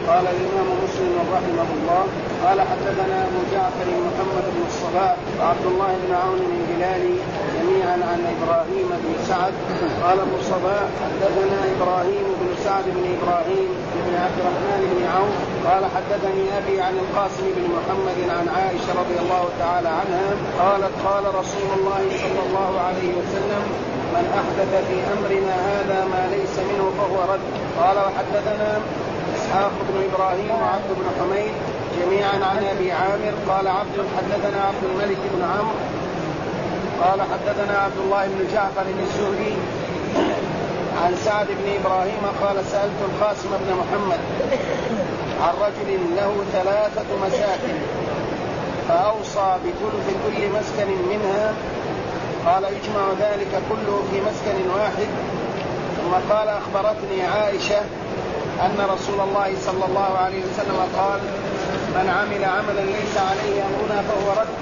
قال الإمام مسلم رحمه الله قال حدثنا أبو جعفر محمد بن الصباح وعبد الله بن عون الهلالي جميعا عن إبراهيم بن سعد. قال أبو الصباح حدثنا إبراهيم بن سعد بن إبراهيم بن عبد الرحمن بن عوف قال حدثني أبي عن القاسم بن محمد عن عائشة رضي الله تعالى عنها قالت قال رسول الله صلى الله عليه وسلم من أحدث في أمرنا هذا ما ليس منه فهو رد. قال وحدثنا إسحاق بن إبراهيم وعبد بن حميد جميعا عن أبي عامر قال عبد حدثنا عبد الملك بن عمرو قال حدثنا عبد الله بن جعفر الزهري عن سعد بن إبراهيم قال سألت القاسم بن محمد عن رجل له 3 مساكن فأوصى بثلث كل مسكن منها قال يجمع ذلك كله في مسكن واحد. ثم قال أخبرتني عائشة أن رسول الله صلى الله عليه وسلم قال من عمل عملا ليس عليه أمرنا فهو رد.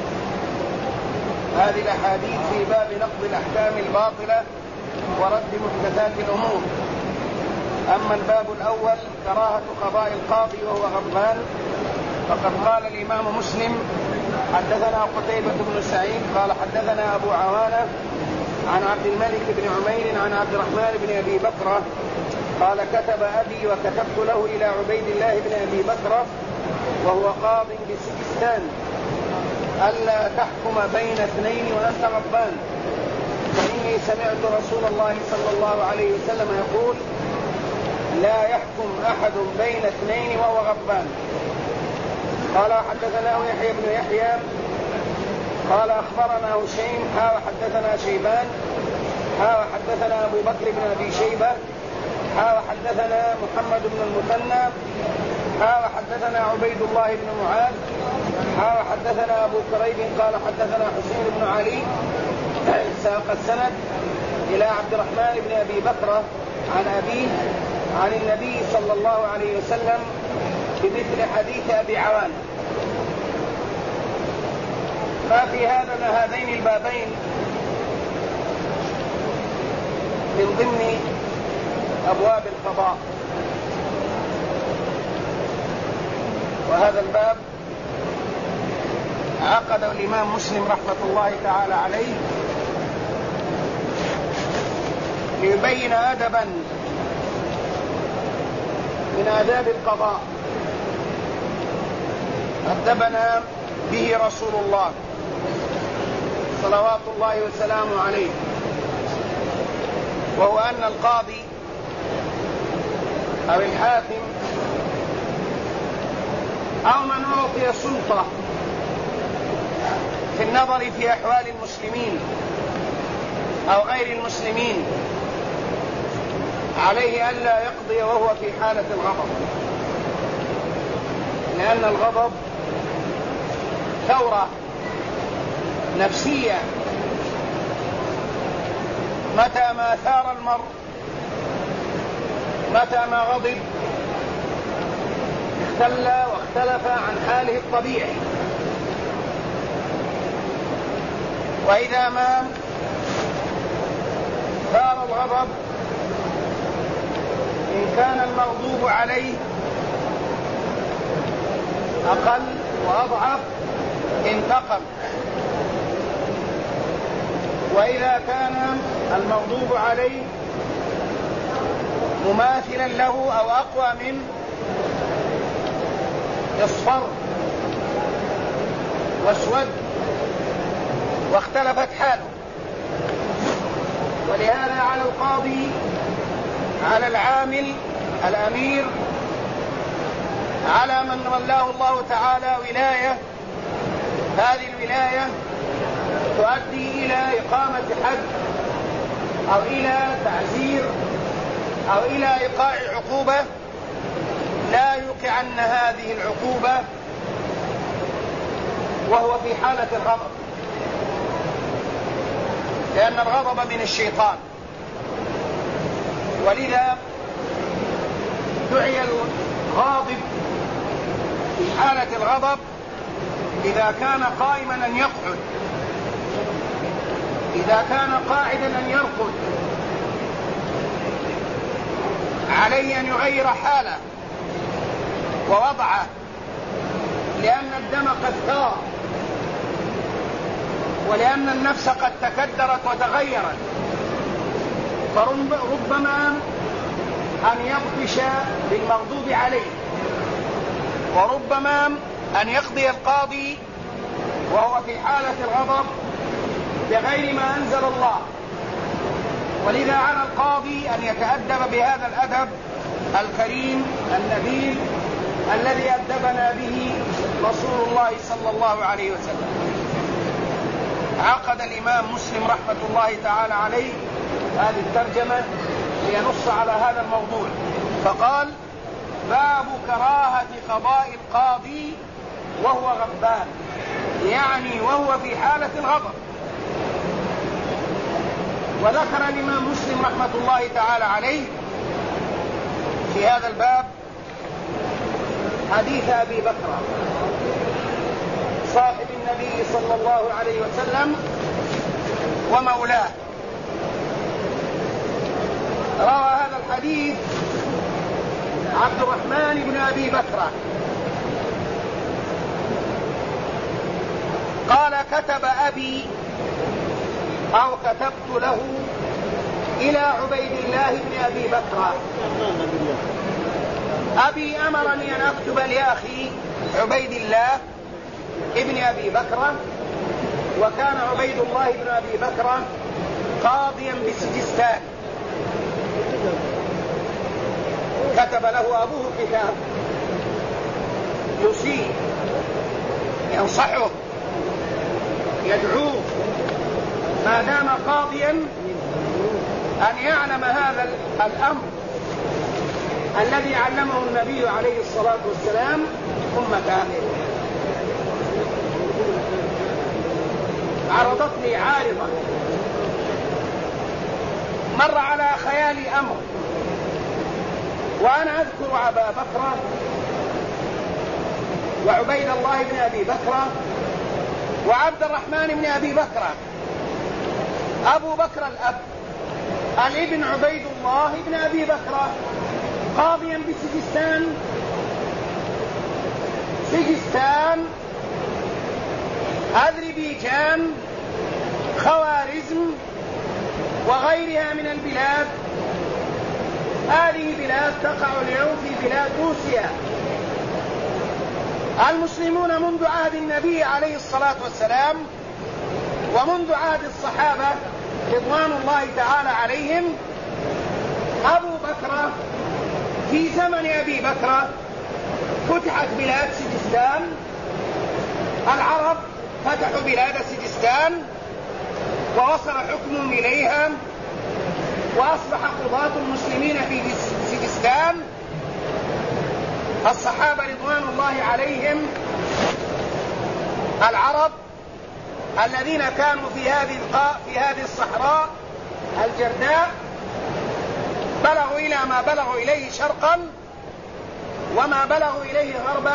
هذه الأحاديث في باب نقض الأحكام الباطلة ورد محدثات الأمور. أما الباب الأول كراهة قضاء القاضي وهو غضبان فقد قال الإمام مسلم حدثنا قتيبة بن سعيد قال حدثنا أبو عوانة عن عبد الملك بن عمير عن عبد الرحمن بن أبي بكرة قال كتب أبي وكتبت له إلى عبيد الله بن أبي بكرة وهو قاض بسجستان ألا تحكم بين 2 وأنت غضبان فإني سمعت رسول الله صلى الله عليه وسلم يقول لا يحكم أحد بين 2 وهو غضبان. قال حدثنا يحيى بن يحيى قال أخبرنا هشيم حدثنا شيبان حدثنا أبو بكر بن أبي شيبة حدثنا محمد بن المثنى حدثنا عبيد الله بن معاذ حدثنا أبو كريب قال حدثنا حسين بن علي ساق السند إلى عبد الرحمن بن أبي بكرة عن أبيه عن النبي صلى الله عليه وسلم بمثل حديث أبي عوانة. ففي هذين البابين من ضمن أبواب القضاء. وهذا الباب عقد الإمام مسلم رحمة الله تعالى عليه ليبين أدبا من آداب القضاء أدبنا به رسول الله صلوات الله وسلامه عليه، وهو أن القاضي أو الحاكم أو من أعطي سلطة في النظر في أحوال المسلمين أو غير المسلمين عليه ألا يقضي وهو في حالة الغضب، لأن الغضب ثورة نفسية متى ما ثار المرء متى ما غضب اختل واختلف عن حاله الطبيعي. وإذا ما ثار الغضب إن كان المغضوب عليه أقل وأضعف انتقم، وإذا كان المغضوب عليه مماثلا له أو أقوى منه اصفر واسود واختلفت حاله. ولهذا على القاضي على العامل الأمير على من ولاه الله تعالى ولاية، هذه الولاية تؤدي إلى إقامة حد أو إلى تعزير أو إلى إيقاع عقوبة، لا يوقعن هذه العقوبة وهو في حالة الغضب، لأن الغضب من الشيطان. ولذا دعي الغاضب في حالة الغضب إذا كان قائما أن يقعد، إذا كان قاعدا أن يرقد، عليه أن يغير حاله ووضعه، لأن الدم قد ثار، ولأن النفس قد تكدرت وتغيرت، فربما أن يبطش بالمغضوب عليه، وربما أن يقضي القاضي وهو في حالة الغضب بغير ما أنزل الله. ولذا على القاضي أن يتأدب بهذا الأدب الكريم النبيل الذي أدبنا به رسول الله صلى الله عليه وسلم. عقد الإمام مسلم رحمة الله تعالى عليه هذه الترجمة لينص على هذا الموضوع، فقال: باب كراهة قضاء القاضي وهو غضبان، يعني وهو في حالة الغضب. وذكر الإمام مسلم رحمة الله تعالى عليه في هذا الباب حديث أبي بكر صاحب النبي صلى الله عليه وسلم ومولاه. روى هذا الحديث عبد الرحمن بن أبي بكر قال: كتب أبي أو كتبت له إلى عبيد الله بن أبي بكر. أبي أمرني أن أكتب لأخي عبيد الله ابن أبي بكر، وكان عبيد الله بن أبي بكر قاضيا بسجستان. كتب له أبوه كتاب يوصيه، ينصحه، يدعوه ما دام قاضيا أن يعلم هذا الأمر الذي علمه النبي عليه الصلاة والسلام أمته. عرضت لي عارضة، مر على خيالي أمر، وأنا أذكر أبا بكر وعبيد الله بن أبي بكر وعبد الرحمن بن أبي بكر. أبو بكر الأب، الابن عبيد الله بن أبي بكر قاضيا بسجستان. سجستان، أذربيجان، خوارزم وغيرها من البلاد. هذه بلاد تقع اليوم في بلاد روسيا. المسلمون منذ عهد النبي عليه الصلاة والسلام ومنذ عهد الصحابة رضوان الله تعالى عليهم، أبو بكر في زمن أبي بكر فتحت بلاد سجستان، العرب فتحوا بلاد سجستان ووصل حكمهم إليها، وأصبح قضاة المسلمين في سجستان الصحابة رضوان الله عليهم العرب الذين كانوا في هذه الصحراء الجرداء، بلغوا إلى ما بلغوا إليه شرقا وما بلغوا إليه غربا.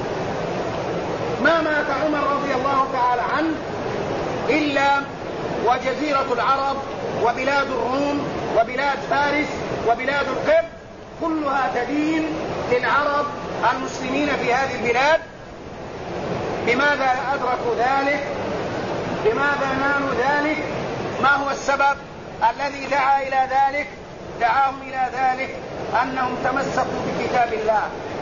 ما مات عمر رضي الله تعالى عنه إلا وجزيرة العرب وبلاد الروم وبلاد فارس وبلاد القبط كلها تدين للعرب المسلمين في هذه البلاد. لماذا أدركوا ذلك؟ لماذا نالوا ذلك؟ ما هو السبب الذي دعا إلى ذلك؟ دعاهم إلى ذلك أنهم تمسكوا بكتاب الله،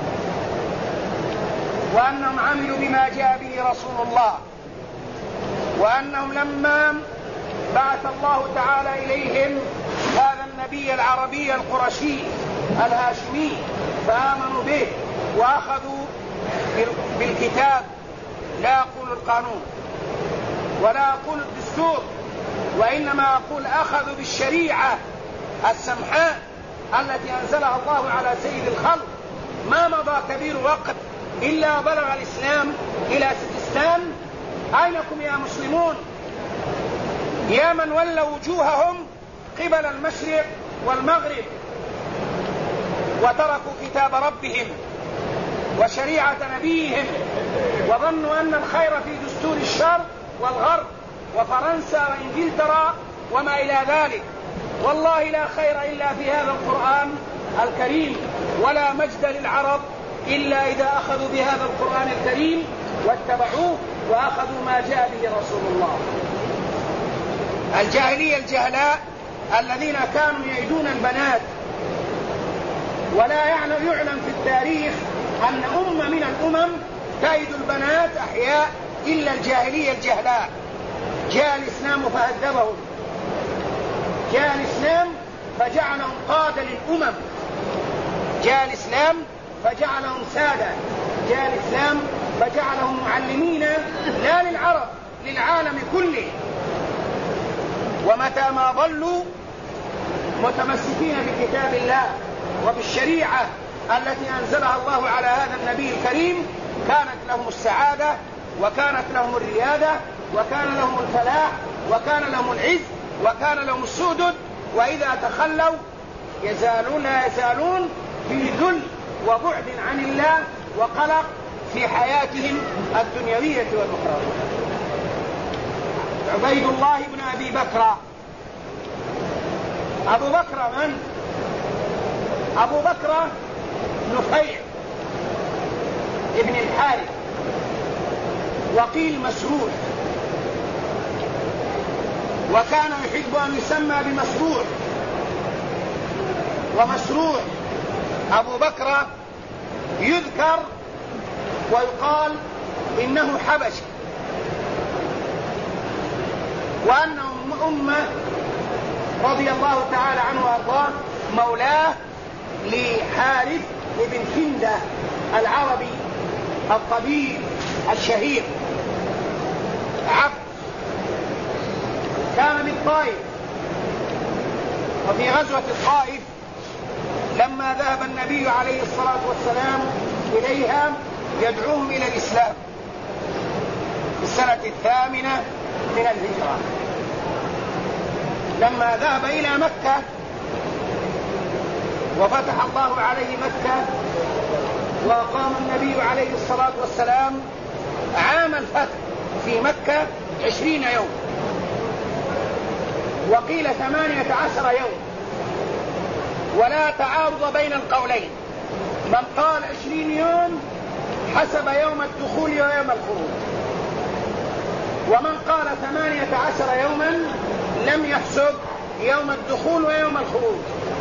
وأنهم عملوا بما جاء به رسول الله، وأنهم لما بعث الله تعالى إليهم هذا النبي العربي القرشي الهاشمي فآمنوا به وأخذوا بالكتاب، لا أقول القانون ولا أقول الدستور، وإنما أقول أخذوا بالشريعة السمحاء التي أنزلها الله على سيد الخلق. ما مضى كبير وقت إلا بلغ الإسلام إلى سجستان. أينكم يا مسلمون يا من ولوا وجوههم قبل المشرق والمغرب وتركوا كتاب ربهم وشريعة نبيهم، وظنوا أن الخير في دستور الشرق والغرب وفرنسا وإنجلترا وما إلى ذلك. والله لا خير إلا في هذا القرآن الكريم، ولا مجد للعرب إلا إذا أخذوا بهذا القرآن الكريم واتبعوه وأخذوا ما جاء به رسول الله. الجاهلية الجهلاء الذين كانوا يعيدون البنات، ولا يعلم في التاريخ أن أمة من الأمم تعيد البنات أحياء إلا الجاهلية الجهلاء. جاء الإسلام فهذبهم، جاء الإسلام فجعلهم قادة للأمم، جاء الإسلام فجعلهم سادة، جاء الإسلام فجعلهم معلمين لا للعرب للعالم كله. ومتى ما ظلوا متمسكين بكتاب الله وبالشريعة التي أنزلها الله على هذا النبي الكريم كانت لهم السعادة، وكانت لهم الريادة، وكان لهم الفلاح، وكان لهم العز، وكان لهم السؤدد. وإذا تخلوا لا يزالون في ذل وبعد عن الله وقلق في حياتهم الدنيوية والأخروية. عبيد الله بن أبي بكر. أبو بكر من؟ أبو بكر نفيع ابن الحارث، وقيل مسروع، وكان يحب أن يسمى بمسروع. ومسروع أبو بكر يذكر ويقال إنه حبشي، وأن أمه رضي الله تعالى عنه وأرضاه مولاه لحارث بن كندة العربي الطبيب الشهير، عبد كان بالطائف. وفي غزوة الطائف لما ذهب النبي عليه الصلاة والسلام إليها يدعوهم إلى الإسلام في السنة 8 من الهجرة، لما ذهب إلى مكة وفتح الله عليه مكة وأقام النبي عليه الصلاة والسلام عام الفتح في مكة 20 يوم، وقيل 18 يوم، ولا تعارض بين القولين. من قال 20 يوم حسب يوم الدخول ويوم الخروج، ومن قال 18 يوما لم يحسب يوم الدخول ويوم الخروج.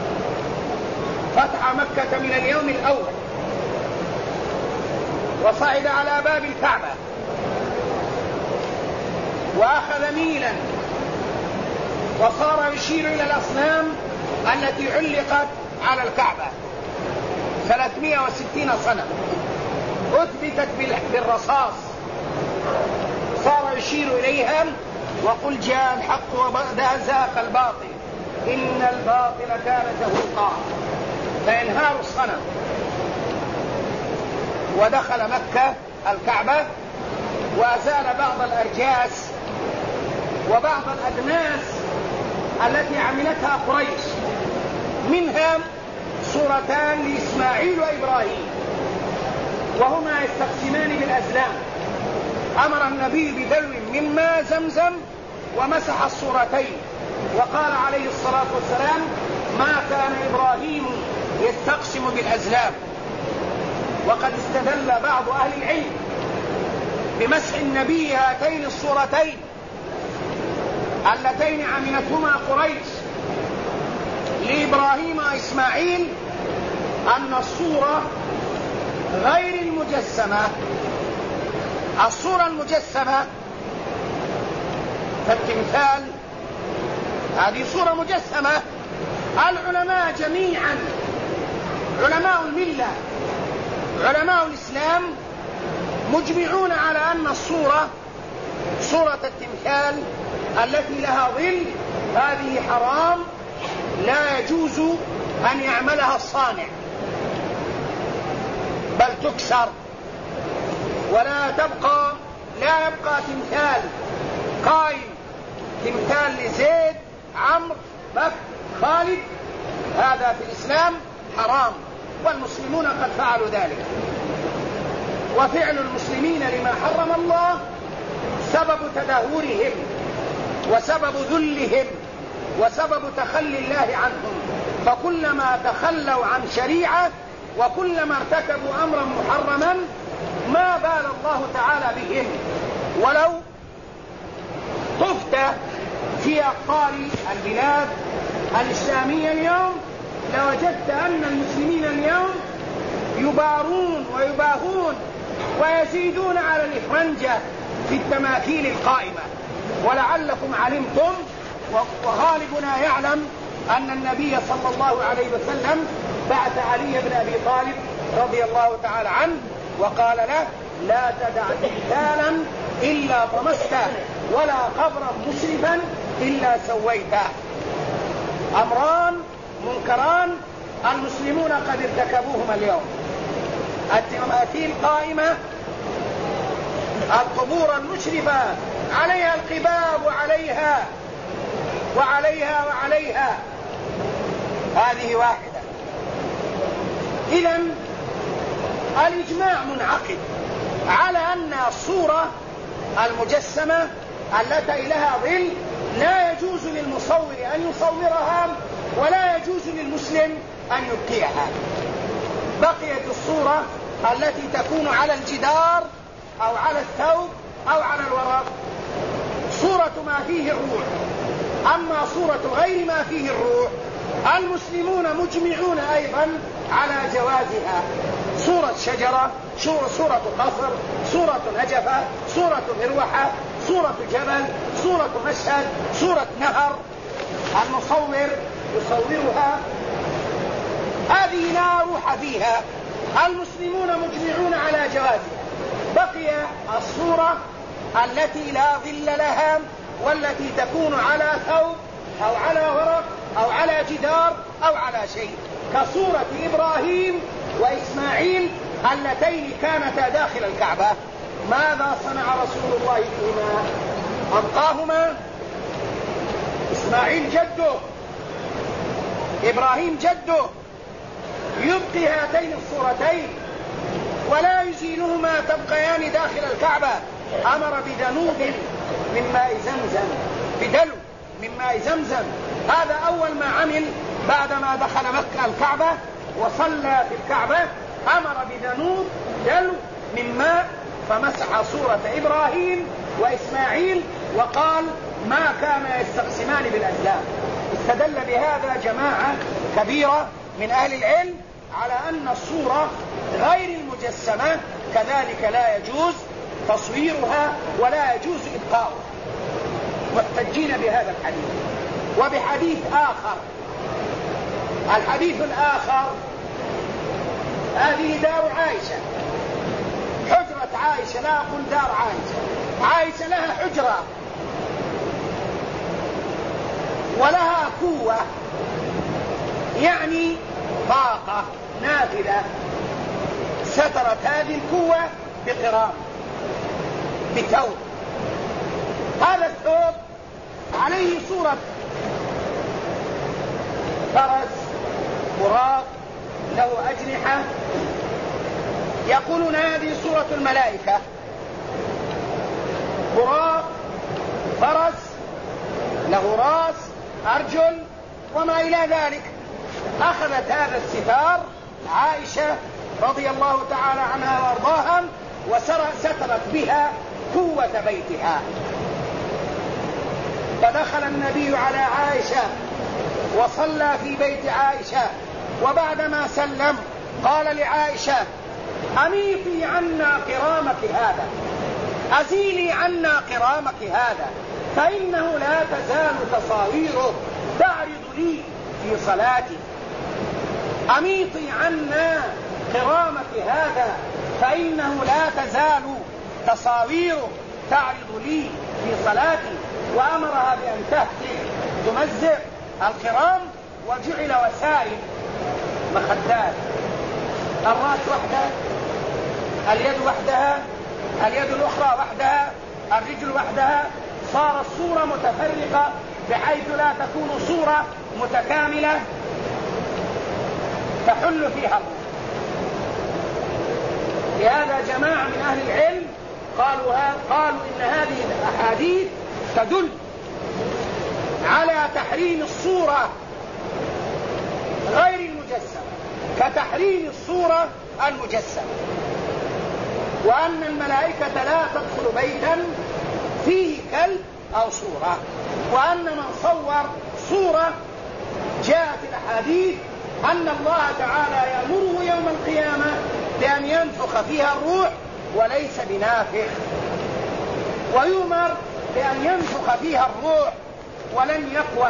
فتح مكة من اليوم الأول، وصعد على باب الكعبة وأخذ ميلا وصار يشير إلى الأصنام التي علقت على الكعبة 360 صنم أثبتت بالرصاص، صار يشير إليها وقل جاء الحق وزهق الباطل إن الباطل كان زهوقا، فينهار الصنم. ودخل مكة الكعبة وأزال بعض الأرجاس وبعض الأدناس التي عملتها قريش، منها صورتان لإسماعيل وإبراهيم وهما يستقسمان بالأزلام. أمر النبي بدلو من ماء زمزم ومسح الصورتين، وقال عليه الصلاة والسلام ما كان إبراهيم يستقسم بالأزلام. وقد استدل بعض أهل العلم بمسح النبي هاتين الصورتين اللتين عملتهما قريش لإبراهيم وإسماعيل أن الصورة غير المجسمة، الصورة المجسمة فالتمثال هذه صورة مجسمة. العلماء جميعا علماء الملة علماء الإسلام مجمعون على أن الصورة صورة التمثال التي لها ظل هذه حرام، لا يجوز أن يعملها الصانع، بل تكسر ولا تبقى، لا يبقى تمثال قائم، تمثال لزيد عمرو بكر خالد، هذا في الإسلام حرام، والمسلمون قد فعلوا ذلك. وفعل المسلمين لما حرم الله سبب تدهورهم وسبب ذلهم وسبب تخلي الله عنهم، فكلما تخلوا عن شريعة وكلما ارتكبوا أمرا ولو طفت في أقطار البلاد الإسلامية اليوم لوجدت أن المسلمين اليوم يبارون ويباهون ويزيدون على الإفرنجة في التماثيل القائمة. ولعلكم علمتم وغالبنا يعلم أن النبي صلى الله عليه وسلم بعث علي بن أبي طالب رضي الله تعالى عنه وقال له: لا تدع تمثالا إلا طمسته ولا قبرا مشرفا إلا سويته. أمران منكران المسلمون قد ارتكبوهما اليوم: التماثيل قائمة، القبور المشرفة عليها القباب وعليها هذه واحدة. إذن الإجماع منعقد على أن الصورة المجسمة التي لها ظل لا يجوز للمصور أن يصورها ولا يجوز للمسلم أن يبقيها. بقيت الصورة التي تكون على الجدار أو على الثوب أو على الورق صورة ما فيه الروح. أما صورة غير ما فيه الروح المسلمون مجمعون أيضا على جوازها: صورة شجرة، صورة قصر، صورة نجفة، صورة مروحة، صورة جبل، صورة مشهد، صورة نهر. المصور يصورها، هذه لا روح فيها، المسلمون مجمعون على جوازها. بقي الصورة التي لا ظل لها والتي تكون على ثوب أو على ورق أو على جدار أو على شيء، كصورة إبراهيم وإسماعيل اللتين كانتا داخل الكعبة. ماذا صنع رسول الله بهما؟ أبقاهما. إسماعيل جده، إبراهيم جده، يبقي هاتين الصورتين ولا يزيلهما، تبقيان داخل الكعبة. أمر بدنوب من ماء زمزم، بدلو من ماء زمزم. هذا أول ما عمل بعدما دخل مكة الكعبة وصلى في الكعبة، أمر بدنوب دلو من ماء فمسح صورة إبراهيم وإسماعيل وقال: ما كان يستقسمان بالأزلام. استدل بهذا جماعة كبيرة من أهل العلم على أن الصورة غير المجسمة كذلك لا يجوز تصويرها ولا يجوز إبقاؤها، محتجين بهذا الحديث. وبحديث آخر، الحديث الآخر: هذه دار عائشة، حجرة عائشة، لا أقول دار عائشة، عائشة لها حجرة ولها قوة، يعني طاقة نافذة، سترت هذه القوة بقرام، بثوب. هذا الثوب عليه صورة فرس براق له أجنحة، يقولون هذه صورة الملائكة. براق، فرس له راس، أرجل وما إلى ذلك. أخذت هذا الستار عائشة رضي الله تعالى عنها وارضاها وسترت بها قوة بيتها. فدخل النبي على عائشة وصلى في بيت عائشة، وبعدما سلم قال لعائشة: أميطي عنا قرامك هذا، أزيلي عنا قرامك هذا، فإنه لا تزال تصاويره تعرض لي في صلاتي. أميطي عنا قرامك هذا فإنه لا تزال تصاويره تعرض لي في صلاتي. وأمرها بأن تهتك تمزق القرام، وجعل وسائل مخدات، الرأس وحده، اليد وحدها، اليد الأخرى وحدها، الرجل وحدها. صار الصورة متفرقة بحيث لا تكون صورة متكاملة تحل فيها الروح. لهذا جماعة من أهل العلم قالوا إن هذه الأحاديث تدل على تحريم الصورة غير المجسمة كتحريم الصورة المجسمة، وأن الملائكة لا تدخل بيتا فيه كلب أو صورة. وأن من صور صورة جاءت الأحاديث أن الله تعالى يأمره يوم القيامة بأن ينفخ فيها الروح وليس بنافخ، ويؤمر بأن ينفخ فيها الروح ولن يقوى.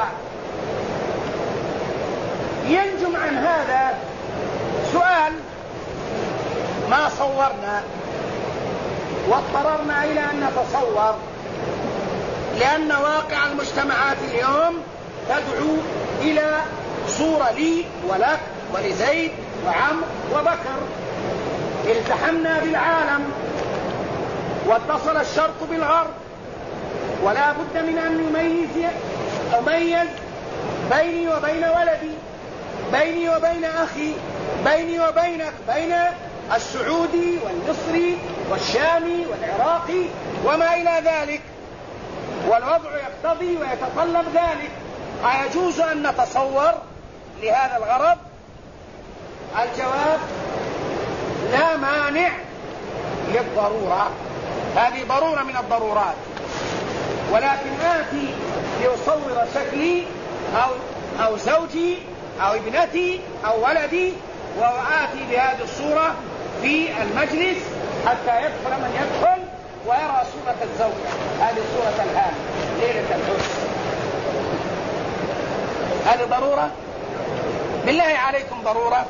ينجم عن هذا سؤال: ما صورنا واضطررنا إلى أن نتصور، لأن واقع المجتمعات اليوم تدعو إلى صورة لي ولك ولزيد وعمر وبكر. التحمنا بالعالم واتصل الشرق بالغرب، ولا بد من أن أميز بيني وبين ولدي، بيني وبين أخي، بيني وبينك، بين السعودي والمصري والشامي والعراقي وما إلى ذلك، والوضع يقتضي ويتطلب ذلك. أيجوز أن نتصور لهذا الغرض؟ الجواب: لا مانع للضرورة، هذه ضرورة من الضرورات، ولكن آتي لأصور شكلي أو زوجي أو ابنتي أو ولدي، وآتي بهذه الصورة في المجلس حتى يدخل من يدخل ويرى صورة الزوجة، هذه صورة الهام ليلة العرس. هذه ضرورة؟ بالله عليكم ضرورة؟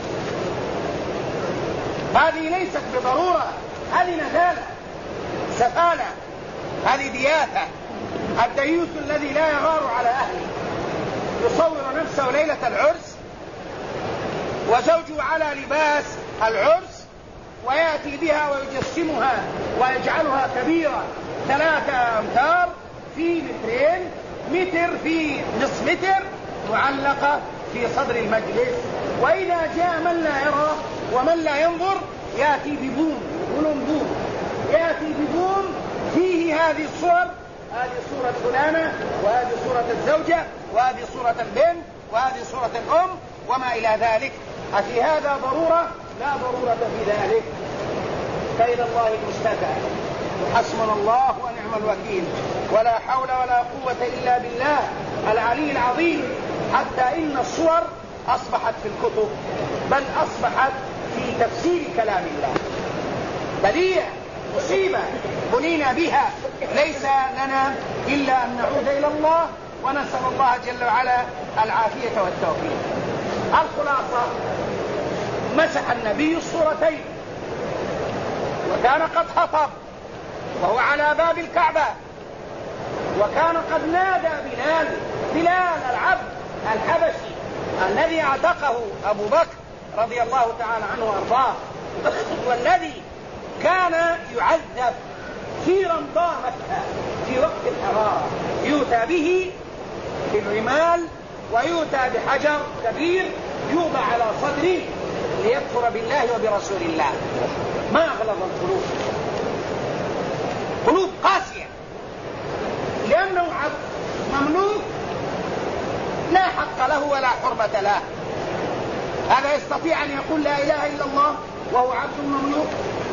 هذه ليست بضرورة، هذه نزالة، سفالة، هذه دياثة. الديوث الذي لا يغار على أهله يصور نفسه ليلة العرس وزوجه على لباس العرس، ويأتي بها ويجسمها ويجعلها كبيرة 3 أمتار في 2 متر في نصف متر، معلقة في صدر المجلس. وإذا جاء من لا يرى ومن لا ينظر يأتي ببوم، يقولون بوم، يأتي ببوم فيه هذه الصور، هذه صورة فلانة، وهذه صورة الزوجة، وهذه صورة البنت، وهذه صورة الأم، وما إلى ذلك. أفي هذا ضرورة؟ لا ضرورة في ذلك. فإلى الله المشتكى، حسبنا الله ونعم الوكيل، ولا حول ولا قوة إلا بالله العلي العظيم. حتى إن الصور أصبحت في الكتب، بل أصبحت في تفسير كلام الله. بلية، مصيبة بنينا بها، ليس لنا إلا أن نعود إلى الله ونسأل الله جل وعلا العافية والتوفيق. الخلاصة: مسح النبي الصورتين، وكان قد خطب وهو على باب الكعبة، وكان قد نادى بلال العبد الحبشي الذي اعتقه أبو بكر رضي الله تعالى عنه وأرضاه، والذي كان يعذب في رمضاء مكة في وقت الحرارة، يؤتى به في الرمال ويؤتى بحجر كبير يوضع على صدره ليكفر بالله وبرسول الله. ما أغلظ القلوب، قلوب قاسية، لأنه عبد مملوك لا حق له ولا حرمة له. هذا يستطيع أن يقول لا إله إلا الله وهو عبد مملوك؟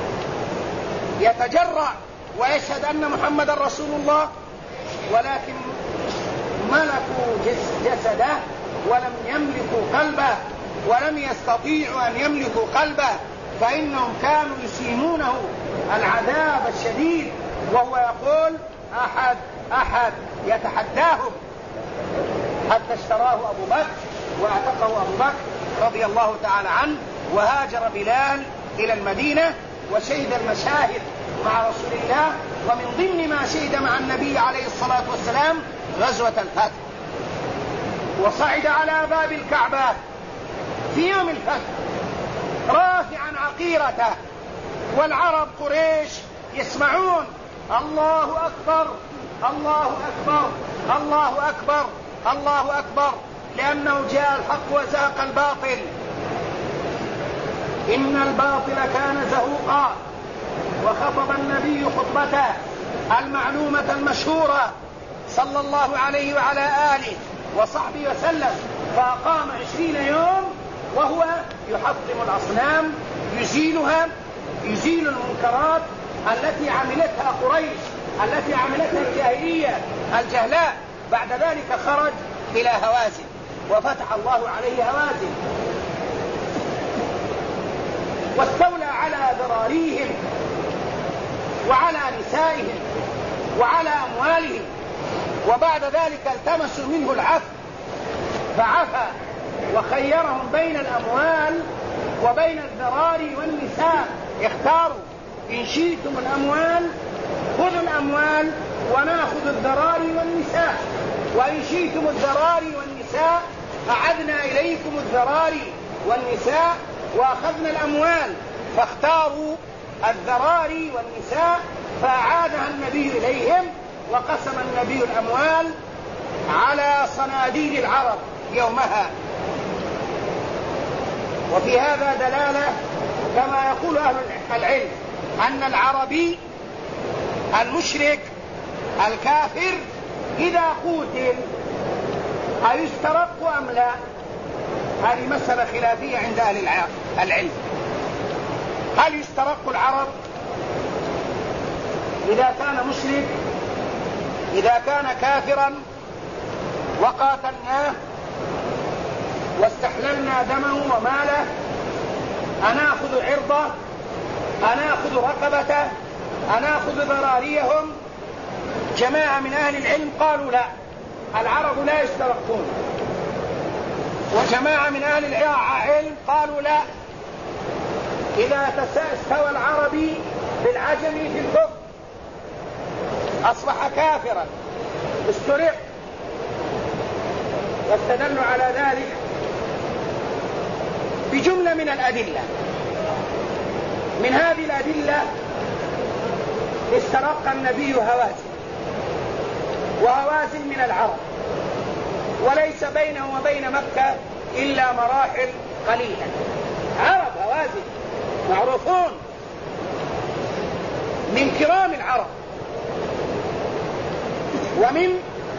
يتجرأ ويشهد أن محمد رسول الله، ولكن ملكوا جسده ولم يملكوا قلبه، ولم يستطيعوا أن يملكوا قلبه، فإنهم كانوا يسيمونه العذاب الشديد وهو يقول أحد أحد، يتحداهم، حتى اشتراه أبو بكر واعتقه أبو بكر رضي الله تعالى عنه، وهاجر بلال إلى المدينة وشهد المشاهد مع رسول الله. ومن ضمن ما شهد مع النبي عليه الصلاة والسلام غزوة الفتح، وصعد على باب الكعبة في يوم الفتح رافعا عقيرته، والعرب قريش يسمعون الله أكبر الله أكبر الله أكبر الله أكبر، لأنه جاء الحق وزهق الباطل. إن الباطل كان زهوقا. وخطب النبي خطبته المعلومة المشهورة صلى الله عليه وعلى آله وصحبه وسلم، فأقام 20 يوم وهو يحطم الأصنام، يزيل المنكرات التي عملتها قريش التي عملتها الجاهلية الجهلاء. بعد ذلك خرج إلى هوازن وفتح الله عليه هوازن، واستولى على ذراريهم وعلى نسائهم وعلى أموالهم. وبعد ذلك التمسوا منه العفو فعفى وخيرهم بين الأموال وبين الذراري والنساء. اختاروا: إن شئتم الأموال خذوا الأموال ونأخذ الذراري والنساء، وإن شئتم الذراري والنساء أعدنا إليكم الذراري والنساء وأخذنا الأموال. فاختاروا الذراري والنساء فأعادها النبي إليهم، وقسم النبي الأموال على صناديد العرب يومها. وفي هذا دلالة كما يقول أهل العلم أن العربي المشرك الكافر إذا قتل أيسترق أم لا؟ هذه مسألة خلافية عند أهل العلم. هل يسترق العرب إذا كان مشرك، إذا كان كافرا وقاتلناه واستحللنا دمه وماله، أنأخذ عرضه، أنأخذ رقبته، أنأخذ ذراريهم؟ جماعة من أهل العلم قالوا لا، العرب لا يسترقون. وجماعة من أهل العلم قالوا لا، إذا استوى العربي بالعجمي في الكفر أصبح كافرا استرق. واستدلوا على ذلك بجملة من الأدلة. من هذه الأدلة استرق النبي هوازن، وهوازن من العرب، وليس بينه وبين مكة إلا مراحل قليلة. عرب هوازن معروفون من كرام العرب ومن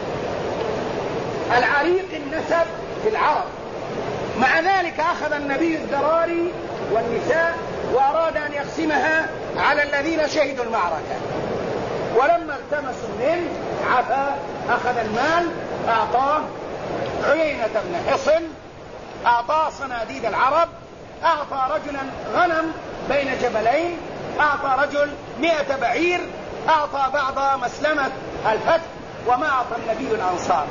العريق النسب في العرب. مع ذلك أخذ النبي الذراري والنساء وأراد أن يقسمها على الذين شهدوا المعركة، ولما التمسوا منه عفا، أخذ المال أعطاه عيينة بن حصن، أعطاه صناديد العرب، أعطى رجلا غنم بين جبلين، أعطى رجل 100 بعير، أعطى بعض مسلمة الفتح. وما أعطى النبي الأنصار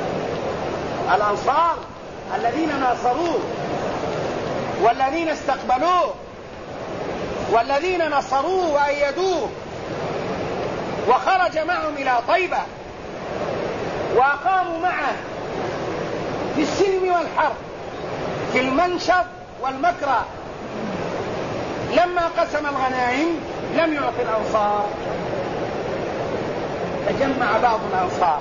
الذين ناصروه والذين استقبلوه والذين نصروه وأيدوه، وخرج معهم إلى طيبة وأقاموا معه في السلم والحرب، في المنشط والمكره. لما قسم الغنائم لم يعطي الأنصار، تجمع بعض الأنصار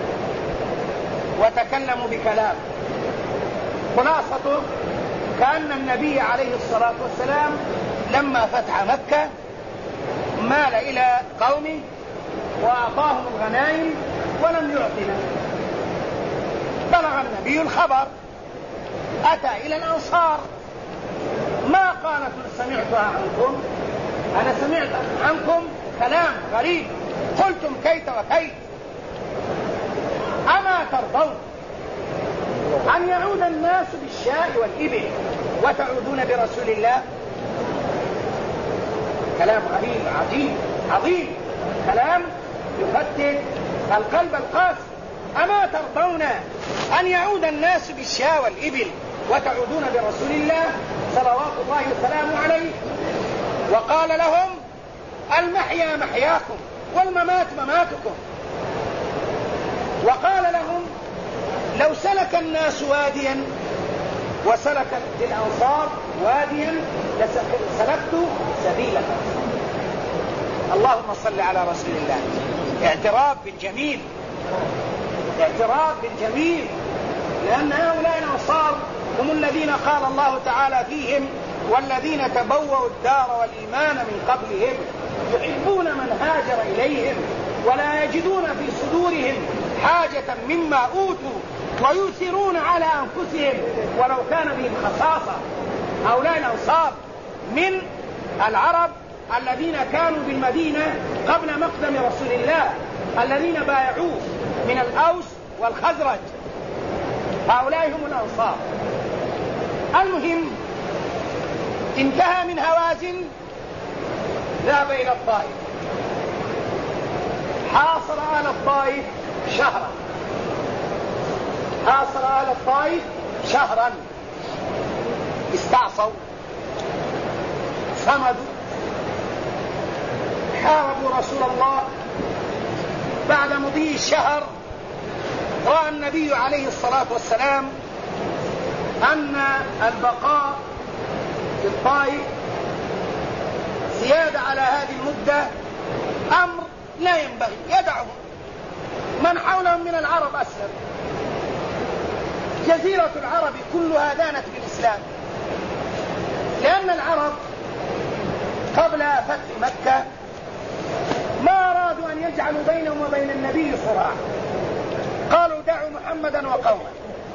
وتكلموا بكلام خلاصته كأن النبي عليه الصلاة والسلام لما فتح مكة مال إلى قومه وأعطاهم الغنائم ولم يعطنا. بلغ النبي الخبر، أتى إلى الأنصار، ما قالت سمعتها عنكم، أنا سمعت عنكم كلام غريب، قلتم كيت وكيت، أما ترضون أن يعود الناس بالشاء والإبل وتعودون برسول الله؟ كلام غريب عظيم، كلام يفتت القلب القاسي. أما ترضون أن يعود الناس بالشاء والإبل وتعودون برسول الله صلوات الله وسلامه عليه؟ وقال لهم: المحيا محياكم والممات مماتكم. وقال لهم: لو سلك الناس واديا وسلك الأنصار واديا لسلكت سبيلا. اللهم صل على رسول الله. اعتراف بالجميل، لأن هؤلاء الأنصار هم الذين قال الله تعالى فيهم: والذين تبوأوا الدار والإيمان من قبلهم يحبون من هاجر إليهم ولا يجدون في صدورهم حاجة مما أوتوا ويؤثرون على أنفسهم ولو كان بهم خصاصة. هؤلاء الأنصار من العرب الذين كانوا بالمدينة قبل مقدم رسول الله الذين بايعوه من الأوس والخزرج، هؤلاء هم الأنصار. المهم انتهى من هوازن، ذهب إلى الطائف، حاصر أهل الطائف شهرا، حاصر أهل الطائف شهرا، استعصوا صمدوا، حاربوا رسول الله. بعد مضي الشهر رأى النبي عليه الصلاة والسلام أن البقاء في الطائف زيادة على هذه المدة أمر لا ينبغي، يدعهم، من حولهم من العرب أسلم، جزيرة العرب كلها دانت بالإسلام، لأن العرب قبل فتح مكة ما أرادوا أن يجعلوا بينهم وبين النبي صراع، قالوا دعوا محمدا وقومه،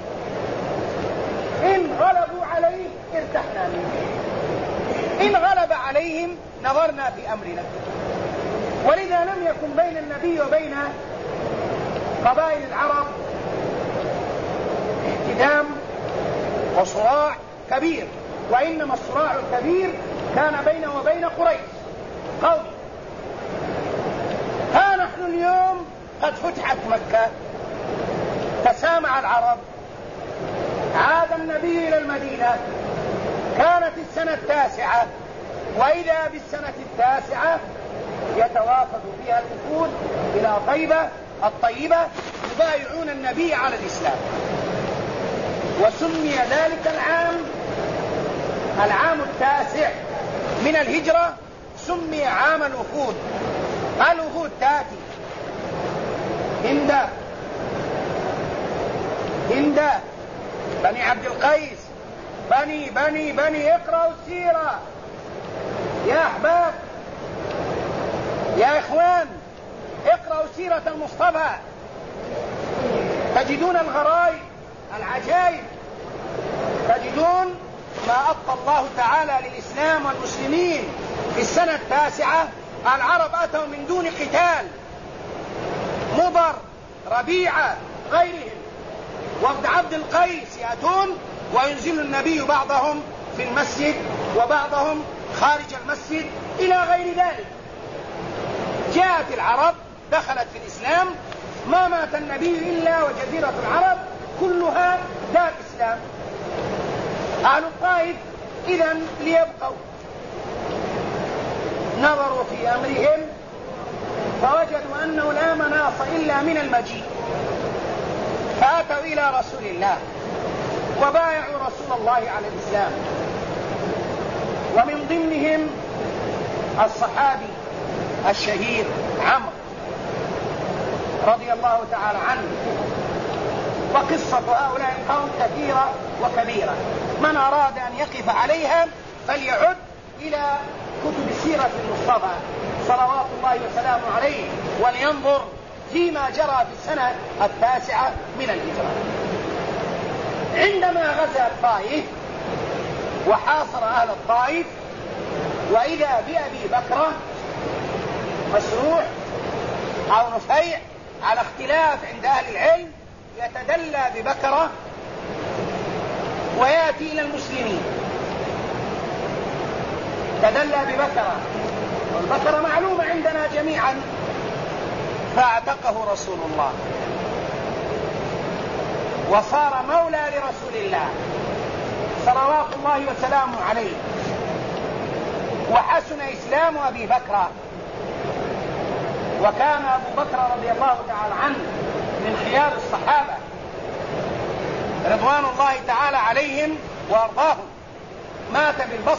إن غلبوا عليه ارتحنا منه، إن غلب عليهم نظرنا في أمرنا. ولذا لم يكن بين النبي وبين قبائل العرب احتدام وصراع كبير، وإنما الصراع الكبير كان بينه وبين قريش قومي. ها نحن اليوم قد فتحت مكة، تسامع العرب، عاد النبي إلى المدينة، كانت السنة 9، وإذا بالسنة 9 يتوافد فيها الوفود إلى طيبة الطيبة يبايعون النبي على الإسلام. وسمي ذلك العام 9 من الهجرة، سمي عام الوفود. الوفود تأتي هند بني عبد القيس، بني اقرأوا السيرة يا أحباب، يا إخوان، اقرأوا سيرة المصطفى، تجدون الغرائب العجائب، تجدون ما أبقى الله تعالى للإسلام والمسلمين. في السنة 9 العرب أتوا من دون قتال، مضر، ربيعة، غيرهم، وفد عبد القيس يأتون وينزل النبي بعضهم في المسجد وبعضهم خارج المسجد إلى غير ذلك. جاءت العرب، دخلت في الإسلام، ما مات النبي إلا وجزيرة العرب كلها دار إسلام. أهل الطائف إذن ليبقوا، نظروا في أمرهم فوجدوا أنه لا مناص إلا من المجيء، فأتوا إلى رسول الله وبايعوا رسول الله على الإسلام. ومن ضمنهم الصحابي الشهير عمرو رضي الله تعالى عنه. وقصة هؤلاء القوم كثيرة وكبيرة، من أراد أن يقف عليها فليعد إلى كتب سيرة المصطفى صلوات الله وسلامه عليه، ولينظر فيما جرى في السنة 9 من الهجرة. عندما غزا الطائف وحاصر أهل الطائف، وإذا بأبي بكرة مسروح أو نفيع على اختلاف عند أهل العلم، يتدلى ببكرة ويأتي إلى المسلمين، تدلى ببكرة، والبكرة معلومة عندنا جميعا، فاعتقه رسول الله وصار مولى لرسول الله صلوات الله وسلامه عليه. وحسن إسلام أبي بكر، وكان أبو بكر رضي الله تعالى عنه من خيار الصحابة رضوان الله تعالى عليهم وأرضاهم. مات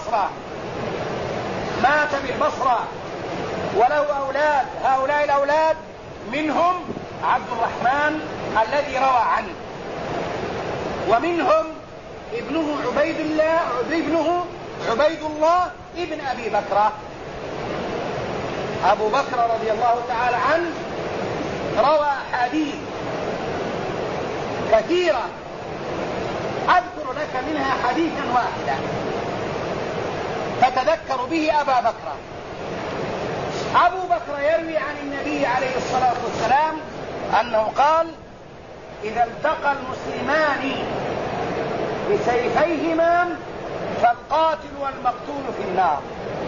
بالبصرة وله أولاد، هؤلاء الأولاد منهم عبد الرحمن الذي روى عنه، ومنهم ابنه عبيد الله ابن أبي بكر. أبو بكر رضي الله تعالى عنه روى أحاديث كثيرة، أذكر لك منها حديثا واحدا فتذكر به أبا بكر. أبو بكر يروي عن النبي عليه الصلاة والسلام أنه قال: إذا التقى المسلمان بسيفيهما فالقاتل والمقتول في النار.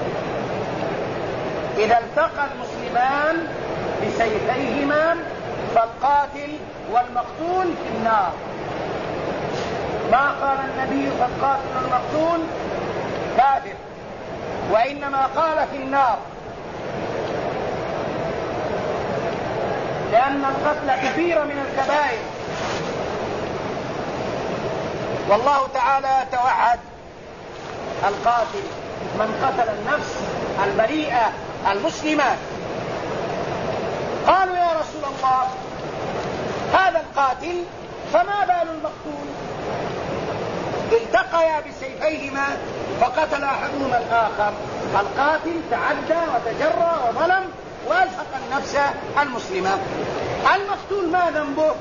إذا التقى المسلمان بسيفيهما فالقاتل والمقتول في النار. ما قال النبي فالقاتل والمقتول كافر، وإنما قال في النار، لأن القتل كبيرة من الكبائر. والله تعالى توعد القاتل من قتل النفس البريئة المسلمة. قالوا: يا رسول الله، هذا القاتل فما بال المقتول؟ التقيا بسيفيهما فقتل أحدهما الآخر. القاتل تعدى وتجرى وظلم وألحق النفس المسلمة. المقتول ما ذنبه؟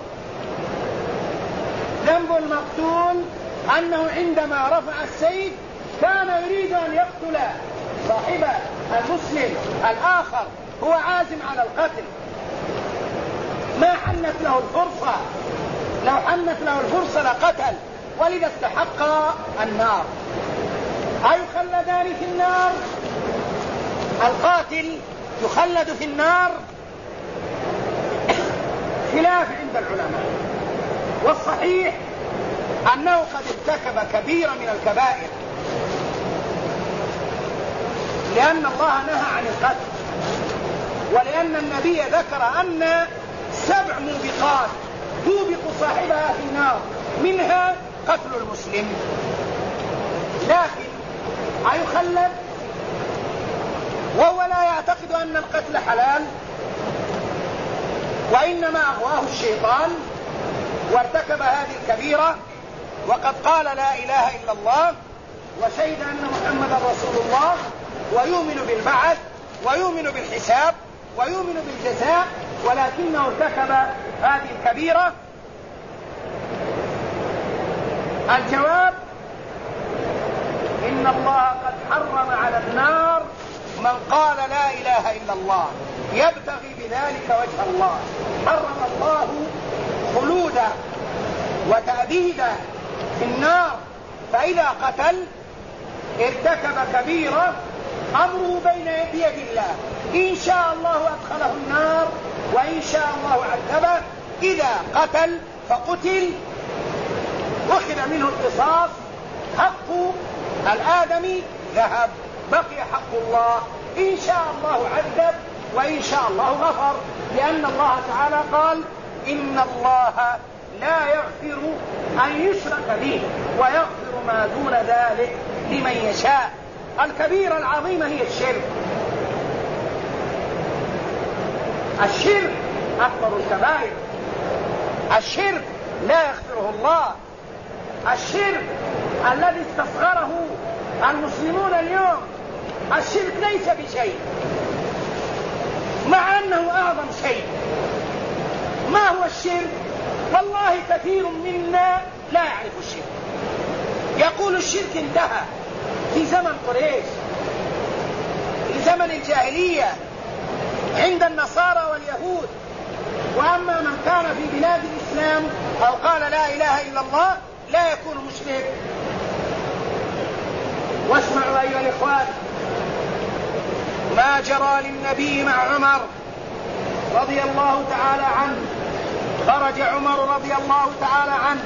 ذنب المقتول أنه عندما رفع السيف كان يريد أن يقتل صاحب المسلم الآخر، هو عازم على القتل، ما حنت له الفرصة. لو حنت له الفرصة لقتل، ولذا استحق النار. أيخلدان في النار؟ القاتل يخلد في النار خلاف عند العلماء، والصحيح أنه قد ارتكب كبيرة من الكبائر، لأن الله نهى عن القتل، ولأن النبي ذكر أن 7 موبقات توبق صاحبها في النار، منها قتل المسلم. لكن أيخلد وهو لا يعتقد أن القتل حلال، وإنما أغواه الشيطان وارتكب هذه الكبيرة، وقد قال لا إله إلا الله وشهد أن محمدا رسول الله، ويؤمن بالبعث ويؤمن بالحساب ويؤمن بالجزاء، ولكنه ارتكب هذه الكبيرة؟ الجواب: إن الله قد حرم على النار من قال لا إله إلا الله يبتغي بذلك وجه الله. حرم الله خلودا وتأبيدا في النار، فإذا قتل ارتكب كبيرة أمره بيد الله، إن شاء الله أدخله النار وإن شاء الله عذبه. إذا قتل فقتل أخذ منه القصاص، حق الآدمي ذهب، بقي حق الله، إن شاء الله عذب وإن شاء الله غفر، لأن الله تعالى قال: إن الله لا يغفر أن يشرك به ويغفر ما دون ذلك لمن يشاء. الكبيرة العظيمة هي الشرك. الشرك أكبر الكبائر، الشرك لا يغفره الله، الشرك الذي استصغره المسلمون اليوم. الشرك ليس بشيء، مع أنه أعظم شيء. ما هو الشرك؟ والله كثير منا لا يعرف الشرك، يقول الشرك انتهى في زمن قريش، في زمن الجاهلية عند النصارى واليهود، وأما من كان في بلاد الإسلام أو قال لا إله إلا الله لا يكون مشرك. واسمعوا أيها الإخوان ما جرى للنبي مع عمر رضي الله تعالى عنه. خرج عمر رضي الله تعالى عنه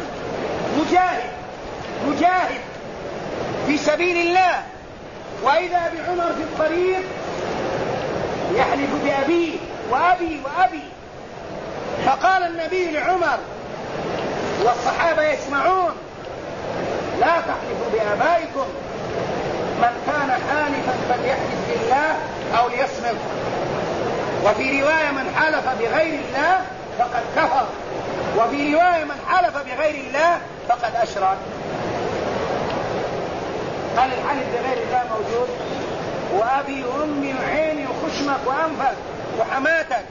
مجاهد في سبيل الله، وإذا بعمر في الطريق يحلف بأبيه وأبي وأبي، فقال النبي لعمر والصحابة يسمعون: لا تحلفوا بآبائكم، من كان حالفا فليحلف بالله أو ليصمت. وفي رواية: من حلف بغير الله فقد كفر، وفي رواية: من حلف بغير الله فقد أشرك. هل الحلف بغير الله موجود؟ وأبي وأمي وعيني وخشمك وأنفك وحماتك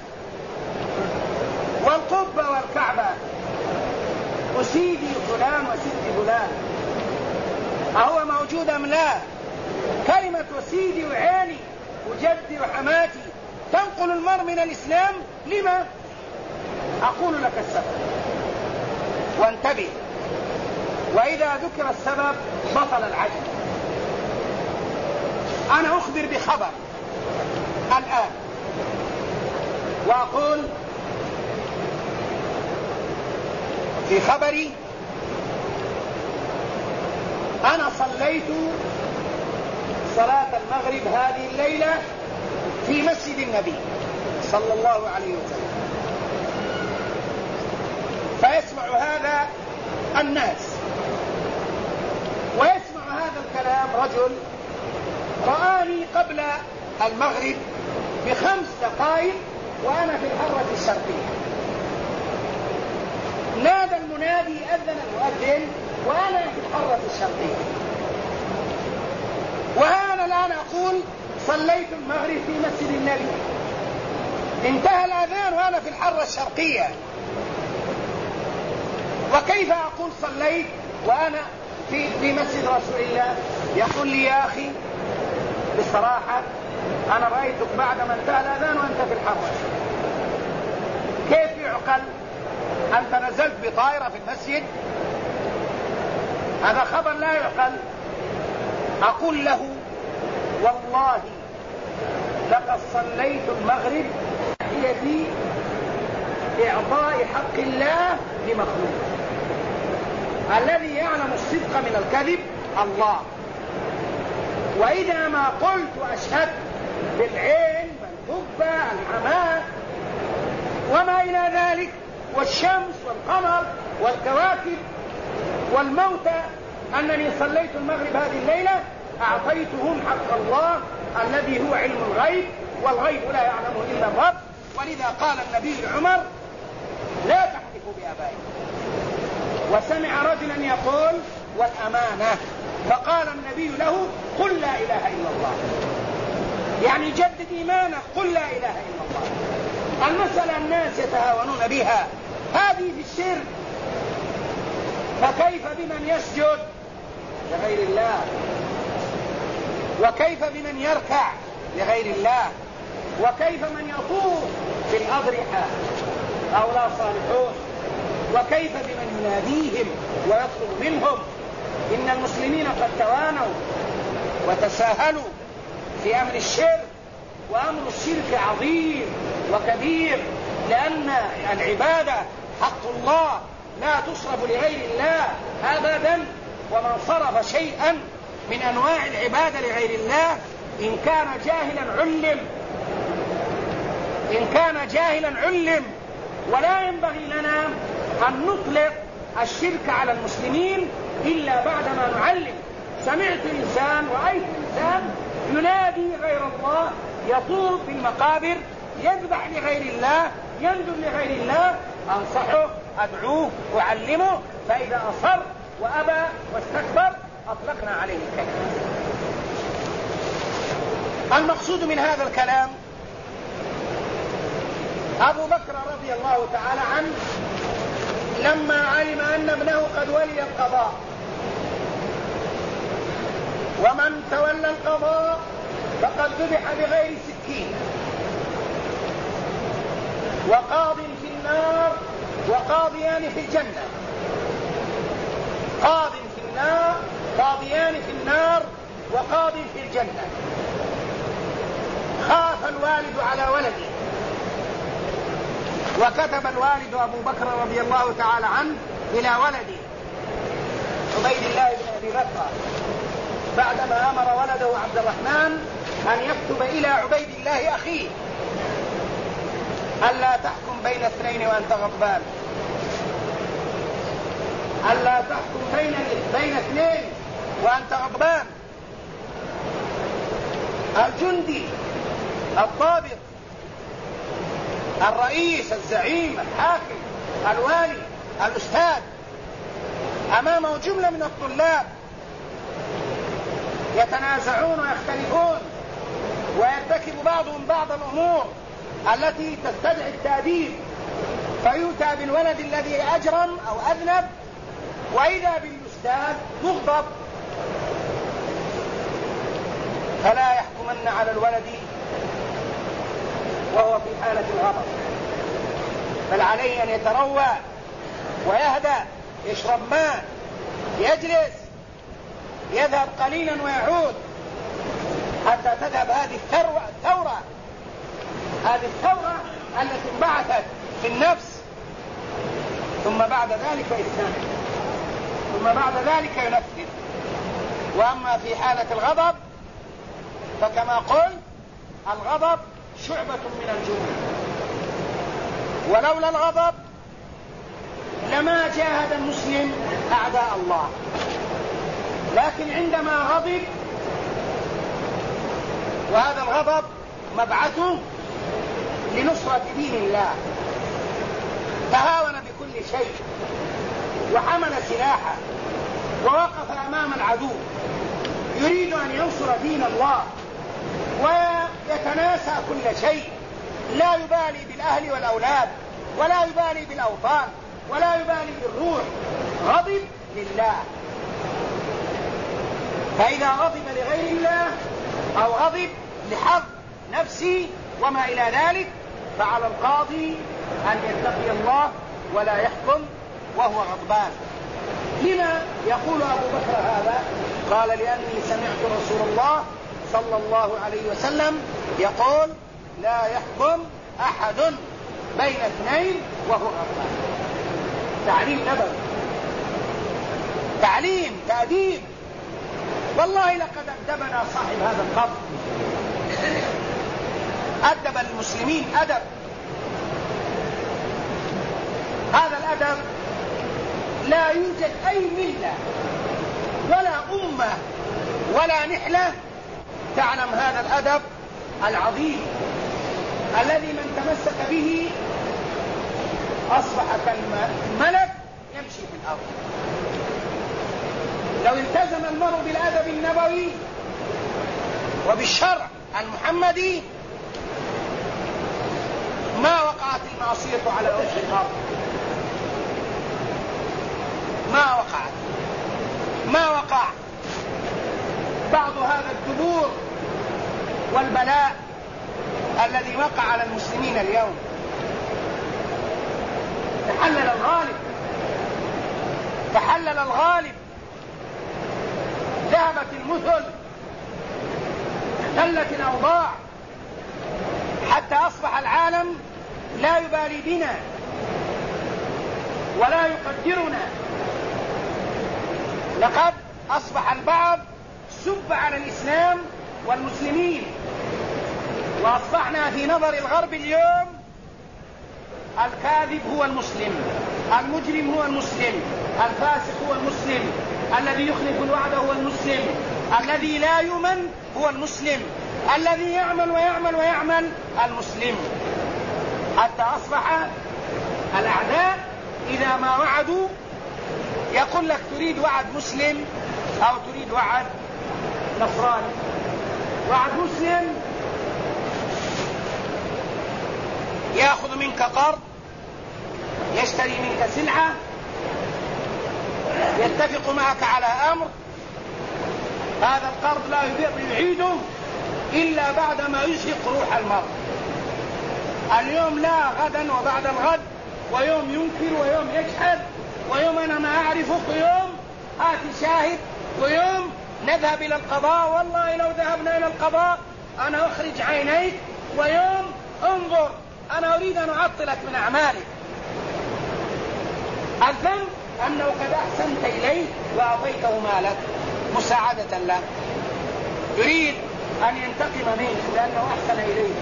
والقبة والكعبة وسيدي فلان وسيدي فلان، أهو موجود أم لا؟ كلمة وسيدي وعيني وجدي وحماتي تنقل المرء من الإسلام. لما؟ أقول لك السبب وانتبه، وإذا ذكر السبب بطل العجب. أنا أخبر بخبر الآن وأقول في خبري: أنا صليت صلاة المغرب هذه الليلة في مسجد النبي صلى الله عليه وسلم. فيسمع هذا الناس، ويسمع هذا الكلام رجل رآني قبل المغرب ب5 دقائق وأنا في الحرة الشرقية. نادى المنادي، أذن المؤذن وأنا في الحرة الشرقية. وأنا الآن أقول صليت المغرب في مسجد النبي، انتهى الأذان وأنا في الحرة الشرقية. وكيف أقول صليت وأنا في مسجد رسول الله؟ يقول لي: يا أخي بصراحة أنا رأيتك بعدما انتهى الأذان وأنت في الحرة. كيف يعقل؟ أنت نزلت بطائرة في المسجد؟ هذا خبر لا يعقل. أقول له: والله لقد صليت المغرب هي في إعطاء حق الله لمخلوق. الذي يعلم الصدق من الكذب الله. وإذا ما قلت وأشهد بالعين والقبة العماء وما إلى ذلك والشمس والقمر والكواكب والموتى أنني صليت المغرب هذه الليلة، أعطيتهم حق الله الذي هو علم الغيب، والغيب لا يعلمه إلا الرب. ولذا قال النبي لعمر: لا تحلفوا بآبائكم. وسمع رجلا يقول: والأمانة. فقال النبي له: قل لا إله إلا الله. يعني جدد إيمانك، قل لا إله إلا الله. المسألة الناس يتهاونون بها، هذه في الشرك. فكيف بمن يسجد لغير الله؟ وكيف بمن يركع لغير الله؟ وكيف من يطوف في الأضرحة هؤلاء صالحون؟ وكيف بمن يناديهم ويطلب منهم؟ إن المسلمين قد توانوا وتساهلوا في أمر الشرك، وأمر الشرك عظيم وكبير، لأن العبادة حق الله لا تصرف لغير الله أبدا. ومن صرف شيئا من أنواع العبادة لغير الله إن كان جاهلا علم. ولا ينبغي لنا أن نطلق الشرك على المسلمين إلا بعدما نعلم. سمعت إنسان، رأيت إنسان ينادي غير الله، يطوف في المقابر، يذبح لغير الله، ينذر لغير الله، أنصحه، أدعوه، أعلمه. فإذا أصر وأبى واستكبر أطلقنا عليه الكلام. المقصود من هذا الكلام: أبو بكر رضي الله تعالى عنه لما علم أن ابنه قد ولي القضاء، ومن تولى القضاء فقد ذبح بغير سكين، وقاض في النار وقاضيان في الجنة، قاض في النار، قاضيان في النار وقاض في الجنة. خاف الوالد على ولده، وكتب الوالد أبو بكر رضي الله تعالى عنه إلى ولده عبيد الله بن أبي بكر بعدما أمر ولده عبد الرحمن أن يكتب إلى عبيد الله أخيه: ألا تحكم بين اثنين وأنت غضبان، ألا تحكم بين اثنين وأنت غضبان. الجندي الضابط الرئيس الزعيم الحاكم الوالي الأستاذ أمامه جملة من الطلاب يتنازعون ويختلفون، ويرتكب بعضهم بعض الأمور التي تستدعي التأديب، فيؤتى بالولد الذي أجرم أو أذنب، وإذا بالأستاذ مغضب. فلا يحكمن على الولد وهو في حالة الغضب، بل عليه أن يتروى ويهدأ، يشرب ماء، يجلس، يذهب قليلا ويعود حتى تذهب هذه الثورة التي انبعثت في النفس، ثم بعد ذلك يستمع، ثم بعد ذلك ينفذ. وأما في حالة الغضب فكما قلت الغضب شعبة من الجنون، ولولا الغضب لما جاهد المسلم أعداء الله، لكن عندما غضب، وهذا الغضب مبعثه لنصرة دين الله، تهاون بكل شيء وحمل سلاحه ووقف أمام العدو يريد أن ينصر دين الله ويتناسى كل شيء، لا يبالي بالأهل والأولاد، ولا يبالي بالأوطان، ولا يبالي بالروح، غضب لله. فإذا غضب لغير الله أو غضب لحظ نفسي وما إلى ذلك فعلى القاضي أن يتقي الله ولا يحكم وهو غضبان. لما يقول أبو بكر هذا؟ قال لأني سمعت رسول الله صلى الله عليه وسلم يقول لا يحكم أحد بين اثنين وهو غضبان. تعليم نبوي، تعليم تأديب. والله لقد أدبنا صاحب هذا القبر، أدب المسلمين أدب. هذا الأدب لا يوجد أي ملة ولا أمة ولا نحلة تعلم هذا الأدب العظيم الذي من تمسك به أصبح كالملك يمشي في الأرض. لو التزم المرء بالأدب النبوي وبالشرع المحمدي ما وقعت المعصية على وجه الأرض، ما وقع بعض هذا الدبور والبلاء الذي وقع على المسلمين اليوم. تحلل الغالب، ذهبت المثل، اختلت الأوضاع، حتى أصبح العالم لا يبالي بنا ولا يقدرنا. لقد أصبح البعض سب على الإسلام والمسلمين، وأصبحنا في نظر الغرب اليوم الكاذب هو المسلم، المجرم هو المسلم، الفاسق هو المسلم، الذي يخلف الوعد هو المسلم، الذي لا يؤمن هو المسلم، الذي يعمل ويعمل ويعمل المسلم. حتى أصبح الأعداء إذا ما وعدوا يقول لك تريد وعد مسلم أو تريد وعد نصراني. وعد مسلم يأخذ منك قرض، يشتري منك سلعة، يتفق معك على أمر، هذا القرض لا يعيده إلا بعدما يشهق روح المرء. اليوم لا، غدا وبعد الغد، ويوم ينكر ويوم يجحد، ويوم أنا ما أعرفك، ويوم هات شاهد، ويوم نذهب إلى القضاء، والله لو ذهبنا إلى القضاء أنا أخرج عينيك، ويوم انظر أنا أريد أن أعطلك من أعمالك. الذنب أنه قد أحسنت إليه وأعطيته مالك مساعدة له، يريد أن ينتقم منك لأنه أحسن إليه.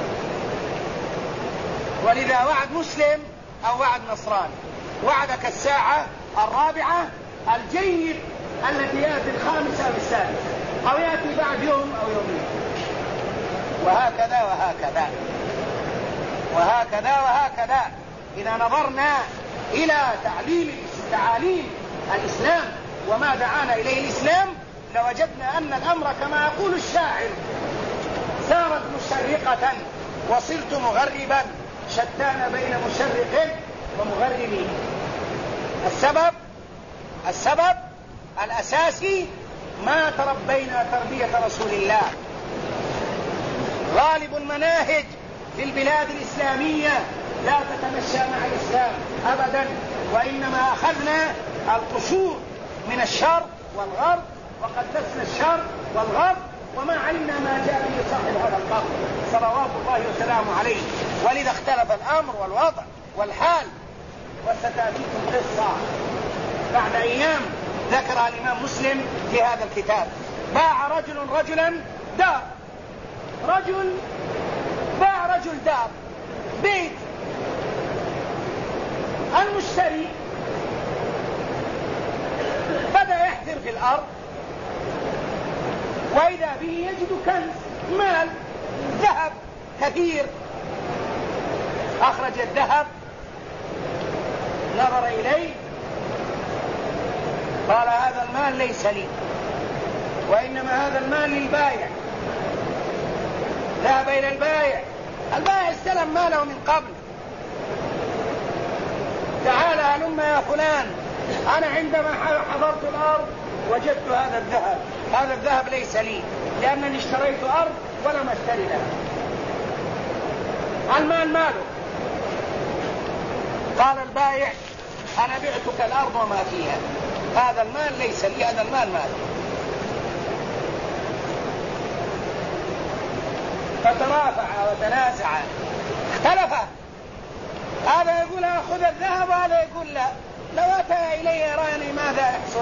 ولذا وعد مسلم أو وعد نصراني، وعدك الساعة 4 الجيد التي يأتي 5 أو 6 أو يأتي بعد يوم أو يومين، وهكذا وهكذا وهكذا وهكذا. إذا نظرنا إلى تعاليم الإسلام وما دعانا إليه الإسلام لوجدنا أن الأمر كما يقول الشاعر سارت مشرقة وصرت مغربا شتان بين مشرق ومغرب. السبب الأساسي ما تربينا تربية رسول الله. غالب المناهج في البلاد الإسلامية لا تتمشى مع الإسلام أبدا، وإنما أخذنا القشور من الشرق والغرب وقدسنا الشرق والغرب، وما علمنا ما جاء به صاحب هذا القبر صلوات الله وسلامه عليه. ولذا اختلف الأمر والوضع والحال. وستأتيكم قصة بعد أيام ذكرها الإمام مسلم في هذا الكتاب. باع رجل رجلا دار، باع رجل دار بيت. المشتري بدأ يحفر في الأرض، وإذا به يجد كنز مال ذهب كثير. أخرج الذهب، نظر إليه، قال هذا المال ليس لي، وإنما هذا المال للبائع. ذهب إلى البائع استلم ماله من قبل. تعال هلم يا فلان، أنا عندما حضرت الأرض وجدت هذا الذهب ليس لي، لأنني اشتريت أرض ولم اشتري لها. المال ماله؟ قال البائع أنا بعتك الأرض وما فيها، هذا المال ليس لي، هذا المال ماله. فترافع وتنازع، اختلف. هذا يقول أخذ الذهب، وهذا يقول لا. لو أتى إلي يراني ماذا يحصل؟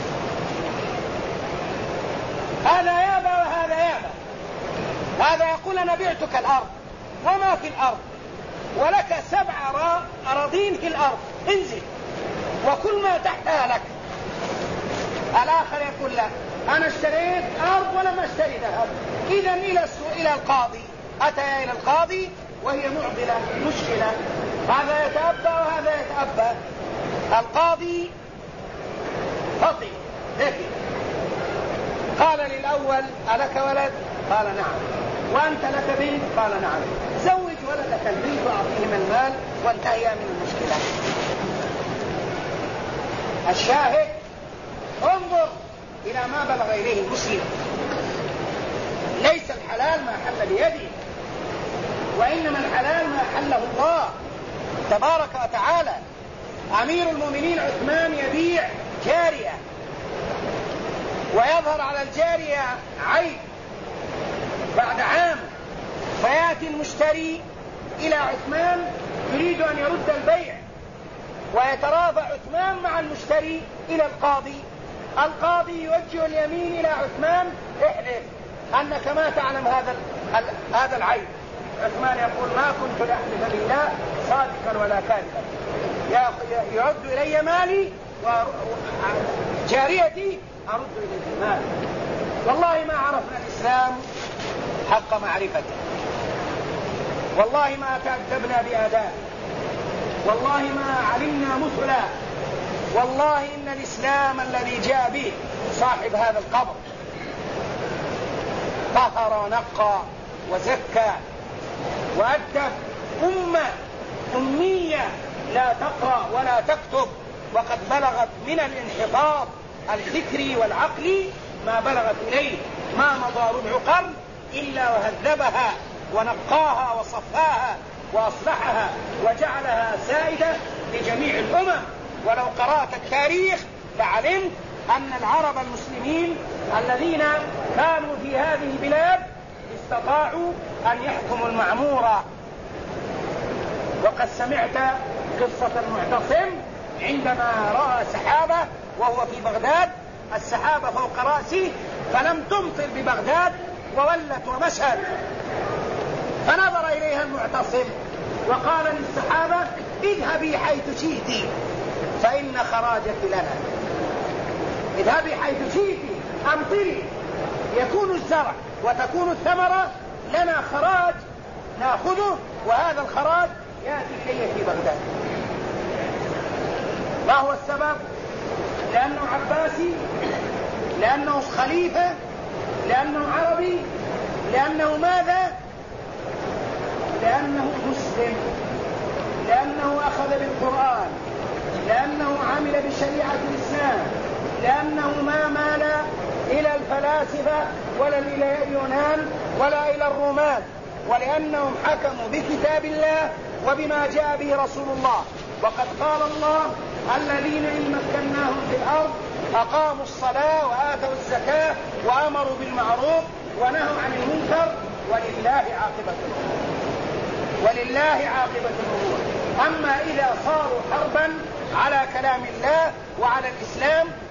هذا يابى وهذا يابى. هذا يقول أنا بعتك الأرض وما في الأرض، ولك 7 أراضين في الأرض، انزل وكل ما تحتها لك. الآخر يقول لا، أنا اشتريت أرض ولم اشتري ذهب. إذن إلى القاضي. أتى إلى القاضي وهي معضلة مشكلة، هذا يتأبى وهذا يتأبى. القاضي فطن ذكي، قال للأول ألك ولد؟ قال نعم. وأنت لك بنت؟ قال نعم. زوج ولدك البنت وأعطيهما المال وانتهيا من المشكلة. الشاهد انظر إلى ما بلغ إليه المسلم. ليس الحلال ما حل بيده، وإنما الحلال ما حله الله تبارك وتعالى. أمير المؤمنين عثمان يبيع جارية، ويظهر على الجارية عيب بعد عام، فيأتي المشتري إلى عثمان يريد أن يرد البيع، ويترافع عثمان مع المشتري إلى القاضي. القاضي يوجه اليمين إلى عثمان، احلف أنك ما تعلم هذا العيب. عثمان يقول ما كنت لأحلف بالله صادقا ولا كاذبا، يرد إلي مالي وجاريتي أرد إليه مالي. والله ما عرفنا الإسلام حق معرفته، والله ما تأدبنا بآداب، والله ما علمنا مثلا. والله إن الإسلام الذي جاء به صاحب هذا القبر طهر ونقى وزكى وأدب أمية لا تقرأ ولا تكتب، وقد بلغت من الانحطاط الفكري والعقلي ما بلغت إليه. ما مضى ربع قرن إلا وهذبها ونقاها وصفاها وأصلحها وجعلها سائدة لجميع الأمم. ولو قرأت التاريخ لعلمت أن العرب المسلمين الذين كانوا في هذه البلاد استطاعوا أن يحكموا المعمورة. وقد سمعت قصة المعتصم عندما رأى سحابة وهو في بغداد، السحابة فوق رأسه فلم تمطر ببغداد وولت ومشهد، فنظر إليها المعتصم وقال للسحابة اذهبي حيث شئت فإن خراجك لنا. اذهبي حيث شئت، أمطري، يكون الزرع وتكون الثمرة، لنا خراج نأخذه، وهذا الخراج يأتي إليه في بغداد. ما هو السبب؟ لأنه عباسي، لأنه خليفة، لأنه عربي، لأنه ماذا؟ لأنه مسلم، لأنه أخذ بالقرآن، لأنه عمل بشريعة الإسلام، لأنه ما مال إلى الفلاسفة ولا إلى اليونان ولا إلى الرومان، ولأنهم حكموا بكتاب الله وبما جاء به رسول الله. وقد قال الله: الذين إن مكناهم في الأرض أقاموا الصلاة وآتوا الزكاة وأمروا بالمعروف ونهوا عن المنكر ولله عاقبة الأمور. ولله عاقبة الأمور. أما إذا صاروا حربا على كلام الله وعلى الإسلام